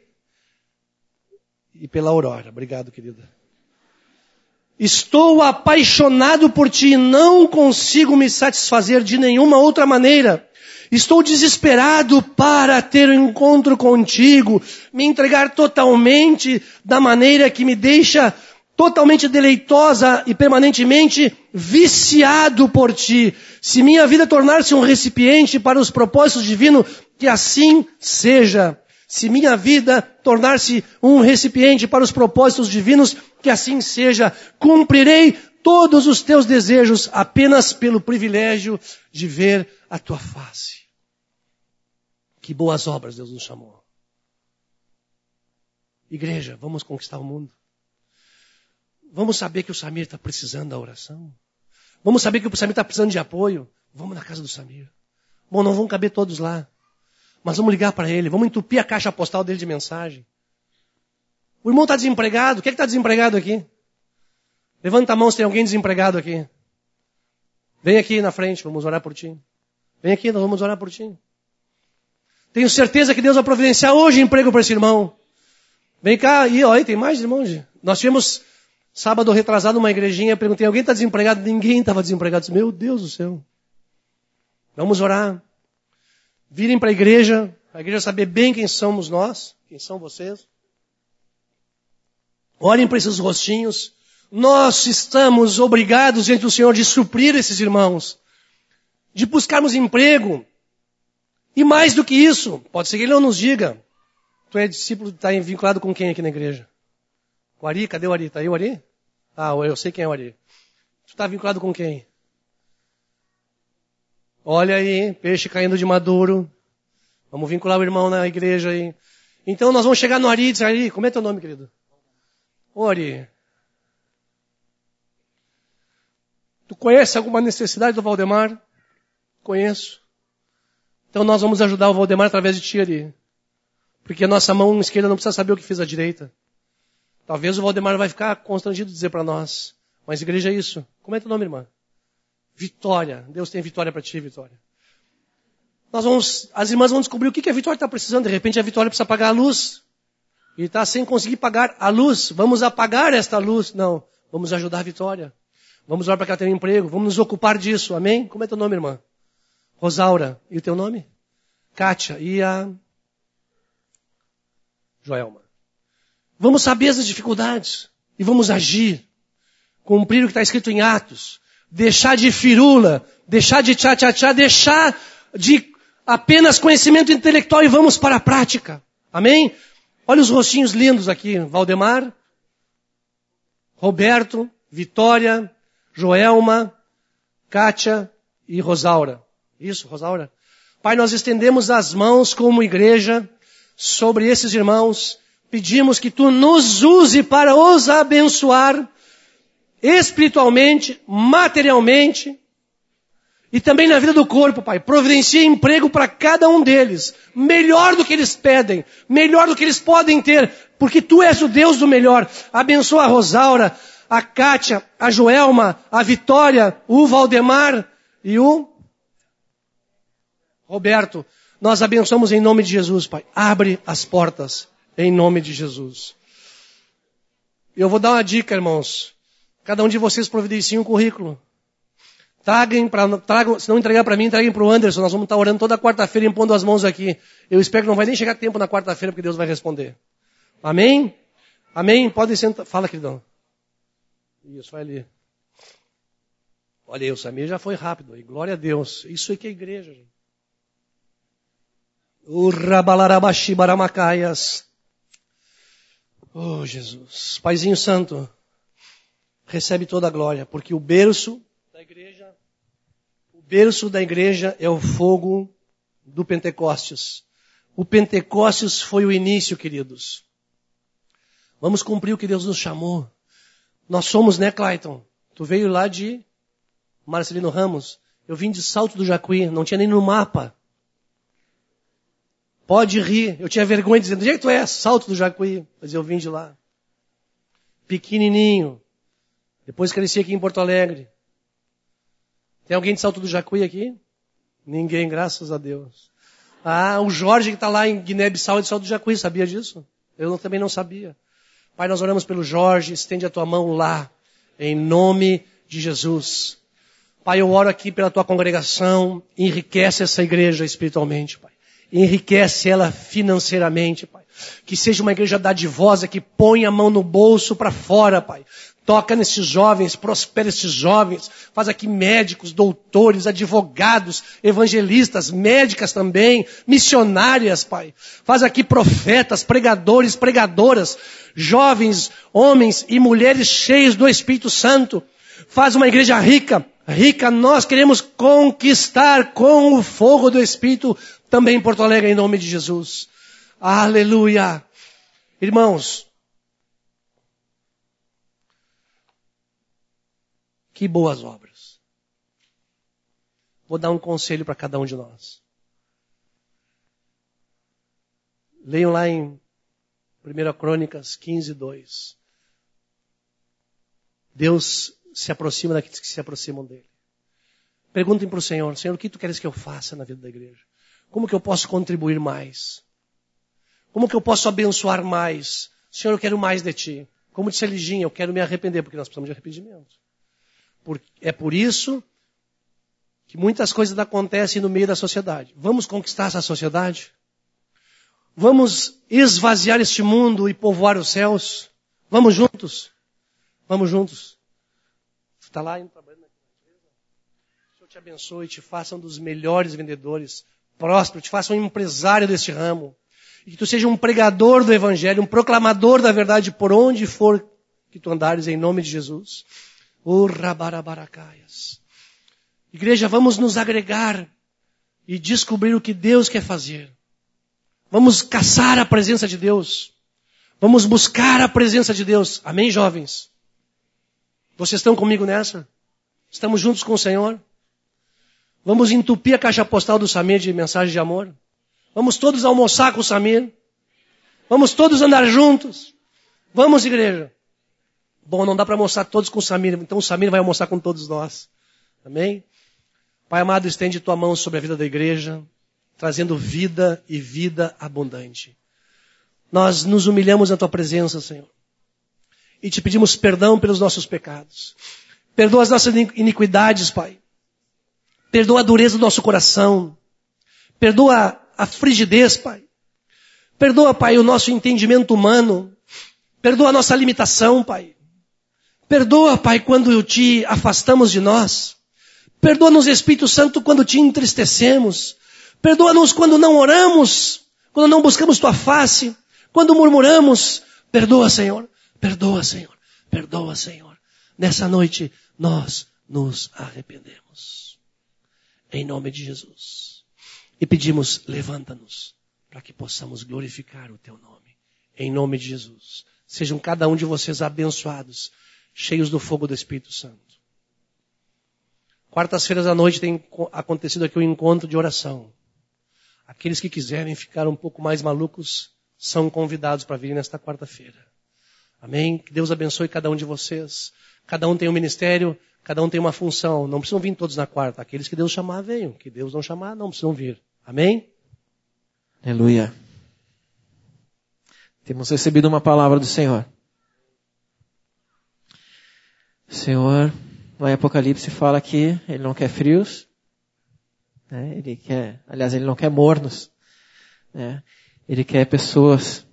Speaker 1: E pela Aurora. Obrigado, querida. Estou apaixonado por Ti e não consigo me satisfazer de nenhuma outra maneira. Estou desesperado para ter um encontro contigo, me entregar totalmente da maneira que me deixa totalmente deleitosa e permanentemente viciado por Ti. Se minha vida tornar-se um recipiente para os propósitos divinos, que assim seja. Se minha vida tornar-se um recipiente para os propósitos divinos, que assim seja. Cumprirei todos os teus desejos apenas pelo privilégio de ver a tua face. Que boas obras Deus nos chamou. Igreja, vamos conquistar o mundo. Vamos saber que o Samir está precisando da oração. Vamos saber que o Samir está precisando de apoio. Vamos na casa do Samir. Bom, não vão caber todos lá. Mas vamos ligar para ele. Vamos entupir a caixa postal dele de mensagem. O irmão está desempregado. Quem é que está desempregado aqui? Levanta a mão se tem alguém desempregado aqui. Vem aqui na frente, vamos orar por ti. Vem aqui, nós vamos orar por ti. Tenho certeza que Deus vai providenciar hoje emprego para esse irmão. Vem cá, e ó, aí tem mais irmãos. Nós tivemos sábado retrasado uma igrejinha, perguntei, alguém está desempregado? Ninguém estava desempregado. Meu Deus do céu. Vamos orar. Virem para a igreja, a igreja saber bem quem somos nós, quem são vocês. Olhem para esses rostinhos. Nós estamos obrigados diante do Senhor de suprir esses irmãos, de buscarmos emprego. E mais do que isso, pode ser que ele não nos diga. Tu é discípulo, está vinculado com quem aqui na igreja? O Ari, cadê o Ari? Está aí o Ari? Ah, eu sei quem é o Ari. Tu está vinculado com quem? Olha aí, peixe caindo de maduro. Vamos vincular o irmão na igreja aí. Então nós vamos chegar no Ari e dizer, Ari, como é teu nome, querido? Ô Ari, tu conhece alguma necessidade do Valdemar? Conheço. Então nós vamos ajudar o Valdemar através de ti, Ari. Porque a nossa mão esquerda não precisa saber o que fez a direita. Talvez o Valdemar vai ficar constrangido de dizer para nós. Mas igreja é isso. Como é teu nome, irmã? Vitória. Deus tem vitória para ti, Vitória. Nós vamos, as irmãs vão descobrir o que a Vitória está precisando. De repente a Vitória precisa pagar a luz. E está sem conseguir pagar a luz. Vamos apagar esta luz. Não. Vamos ajudar a Vitória. Vamos orar para que ela tenha um emprego. Vamos nos ocupar disso. Amém? Como é teu nome, irmã? Rosaura. E o teu nome? Kátia. E a Joelma. Vamos saber as dificuldades. E vamos agir. Cumprir o que está escrito em Atos. Deixar de firula, deixar de tchá-tchá-tchá, deixar de apenas conhecimento intelectual e vamos para a prática. Amém? Olha os rostinhos lindos aqui. Valdemar, Roberto, Vitória, Joelma, Kátia e Rosaura. Isso, Rosaura. Pai, nós estendemos as mãos como igreja sobre esses irmãos. Pedimos que Tu nos use para os abençoar espiritualmente, materialmente e também na vida do corpo, Pai. Providencia emprego para cada um deles. Melhor do que eles pedem. Melhor do que eles podem ter. Porque Tu és o Deus do melhor. Abençoa a Rosaura, a Kátia, a Joelma, a Vitória, o Valdemar e o Roberto. Nós abençoamos em nome de Jesus, Pai. Abre as portas em nome de Jesus. Eu vou dar uma dica, irmãos. Cada um de vocês providencie um currículo. Tragam, pra, tragam, se não entregar para mim, entreguem para o Anderson. Nós vamos estar orando toda quarta-feira, impondo as mãos aqui. Eu espero que não vai nem chegar tempo na quarta-feira, porque Deus vai responder. Amém? Amém? Podem sentar. Fala, queridão. Isso, vai ali. Olha aí, o Samir já foi rápido. E glória a Deus. Isso aqui é igreja, gente. O Rabalarabashi Baramacaias. Oh, Jesus. Paizinho Santo, recebe toda a glória, porque o berço da igreja, o berço da igreja é o fogo do Pentecostes. O Pentecostes foi o início, queridos. Vamos cumprir o que Deus nos chamou. Nós somos, né, Clayton? Tu veio lá de Marcelino Ramos. Eu vim de Salto do Jacuí, não tinha nem no mapa. Pode rir. Eu tinha vergonha de dizer, onde é que tu é? Salto do Jacuí. Mas eu vim de lá. Pequenininho. Depois cresci aqui em Porto Alegre. Tem alguém de Salto do Jacuí aqui? Ninguém, graças a Deus. Ah, o Jorge que está lá em Guiné-Bissau é de Salto do Jacuí, sabia disso? Eu também não sabia. Pai, nós oramos pelo Jorge, estende a tua mão lá, em nome de Jesus. Pai, eu oro aqui pela tua congregação, enriquece essa igreja espiritualmente, Pai. Enriquece ela financeiramente, Pai. Que seja uma igreja dadivosa, que põe a mão no bolso para fora, Pai. Toca nesses jovens, prospera esses jovens. Faz aqui médicos, doutores, advogados, evangelistas, médicas também, missionárias, Pai. Faz aqui profetas, pregadores, pregadoras, jovens, homens e mulheres cheios do Espírito Santo. Faz uma igreja rica, rica. Nós queremos conquistar com o fogo do Espírito também em Porto Alegre, em nome de Jesus. Aleluia. Irmãos, que boas obras. Vou dar um conselho para cada um de nós. Leiam lá em primeira Crônicas quinze, dois. Deus se aproxima daqueles que se aproximam dele. Perguntem para o Senhor, Senhor, o que tu queres que eu faça na vida da igreja? Como que eu posso contribuir mais? Como que eu posso abençoar mais? Senhor, eu quero mais de ti. Como disse a Liginha, eu quero me arrepender, porque nós precisamos de arrependimento. É por isso que muitas coisas acontecem no meio da sociedade. Vamos conquistar essa sociedade? Vamos esvaziar este mundo e povoar os céus? Vamos juntos? Vamos juntos. Você está lá indo trabalhando na empresa? O Senhor te abençoe e te faça um dos melhores vendedores, próspero, te faça um empresário deste ramo. E que tu seja um pregador do Evangelho, um proclamador da verdade por onde for que tu andares, em nome de Jesus. O Rabarabaracaias. Igreja, vamos nos agregar e descobrir o que Deus quer fazer. Vamos caçar a presença de Deus. Vamos buscar a presença de Deus. Amém, jovens? Vocês estão comigo nessa? Estamos juntos com o Senhor? Vamos entupir a caixa postal do Samir de mensagem de amor? Vamos todos almoçar com o Samir? Vamos todos andar juntos? Vamos, igreja? Bom, não dá para almoçar todos com o Samir, então o Samir vai almoçar com todos nós. Amém? Pai amado, estende tua mão sobre a vida da igreja, trazendo vida e vida abundante. Nós nos humilhamos na tua presença, Senhor. E te pedimos perdão pelos nossos pecados. Perdoa as nossas iniquidades, Pai. Perdoa a dureza do nosso coração. Perdoa a frigidez, Pai. Perdoa, Pai, o nosso entendimento humano. Perdoa a nossa limitação, Pai. Perdoa, Pai, quando te afastamos de nós. Perdoa-nos, Espírito Santo, quando te entristecemos. Perdoa-nos quando não oramos, quando não buscamos tua face. Quando murmuramos, perdoa, Senhor, perdoa, Senhor, perdoa, Senhor. Nessa noite, nós nos arrependemos. Em nome de Jesus. E pedimos, levanta-nos, para que possamos glorificar o Teu nome. Em nome de Jesus. Sejam cada um de vocês abençoados, cheios do fogo do Espírito Santo. Quartas-feiras à noite tem acontecido aqui um encontro de oração. Aqueles que quiserem ficar um pouco mais malucos são convidados para virem nesta quarta-feira. Amém? Que Deus abençoe cada um de vocês. Cada um tem um ministério, cada um tem uma função. Não precisam vir todos na quarta. Aqueles que Deus chamar, venham. Que Deus não chamar, não precisam vir. Amém?
Speaker 3: Aleluia. Temos recebido uma palavra do Senhor. O Senhor, lá em Apocalipse, fala que Ele não quer frios. Né? Ele quer, aliás, Ele não quer mornos. Né? Ele quer pessoas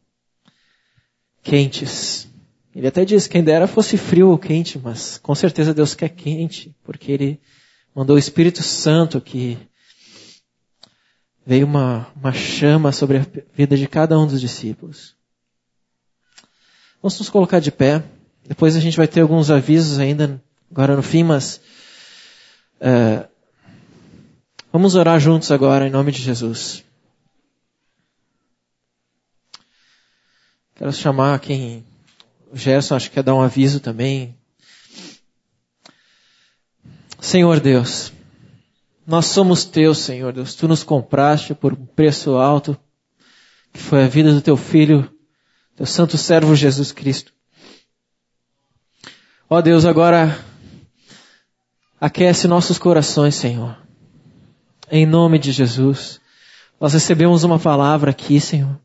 Speaker 3: quentes. Ele até diz, quem dera fosse frio ou quente, mas com certeza Deus quer quente, porque Ele mandou o Espírito Santo que veio uma, uma chama sobre a vida de cada um dos discípulos. Vamos nos colocar de pé. Depois a gente vai ter alguns avisos ainda, agora no fim, mas é, vamos orar juntos agora, em nome de Jesus. Quero chamar quem... O Gerson acho que quer dar um aviso também. Senhor Deus, nós somos Teus, Senhor Deus. Tu nos compraste por um preço alto, que foi a vida do Teu Filho, Teu santo servo Jesus Cristo. Ó Deus, agora aquece nossos corações, Senhor. Em nome de Jesus. Nós recebemos uma palavra aqui, Senhor.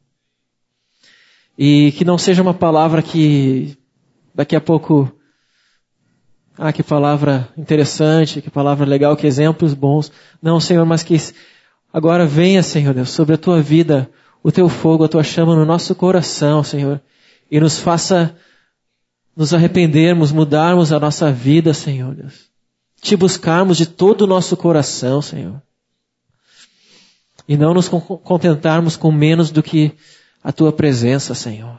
Speaker 3: E que não seja uma palavra que daqui a pouco, ah, que palavra interessante, que palavra legal, que exemplos bons. Não, Senhor, mas que agora venha, Senhor Deus, sobre a Tua vida, o Teu fogo, a Tua chama no nosso coração, Senhor. E nos faça nos arrependermos, mudarmos a nossa vida, Senhor Deus. Te buscarmos de todo o nosso coração, Senhor. E não nos contentarmos com menos do que a Tua presença, Senhor.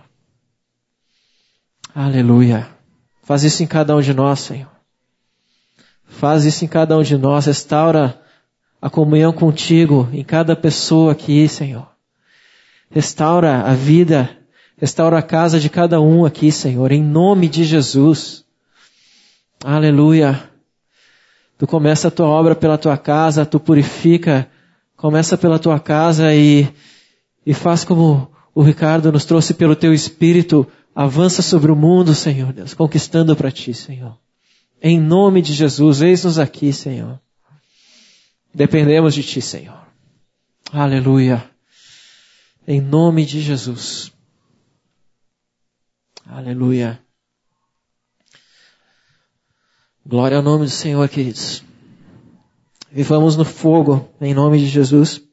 Speaker 3: Aleluia. Faz isso em cada um de nós, Senhor. Faz isso em cada um de nós. Restaura a comunhão contigo em cada pessoa aqui, Senhor. Restaura a vida, restaura a casa de cada um aqui, Senhor, em nome de Jesus. Aleluia. Tu começa a Tua obra pela Tua casa, Tu purifica, começa pela Tua casa e, e faz como o Ricardo nos trouxe pelo Teu Espírito, avança sobre o mundo, Senhor Deus, conquistando para Ti, Senhor. Em nome de Jesus, eis-nos aqui, Senhor. Dependemos de Ti, Senhor. Aleluia. Em nome de Jesus. Aleluia. Glória ao nome do Senhor, queridos. Vivamos no fogo, em nome de Jesus.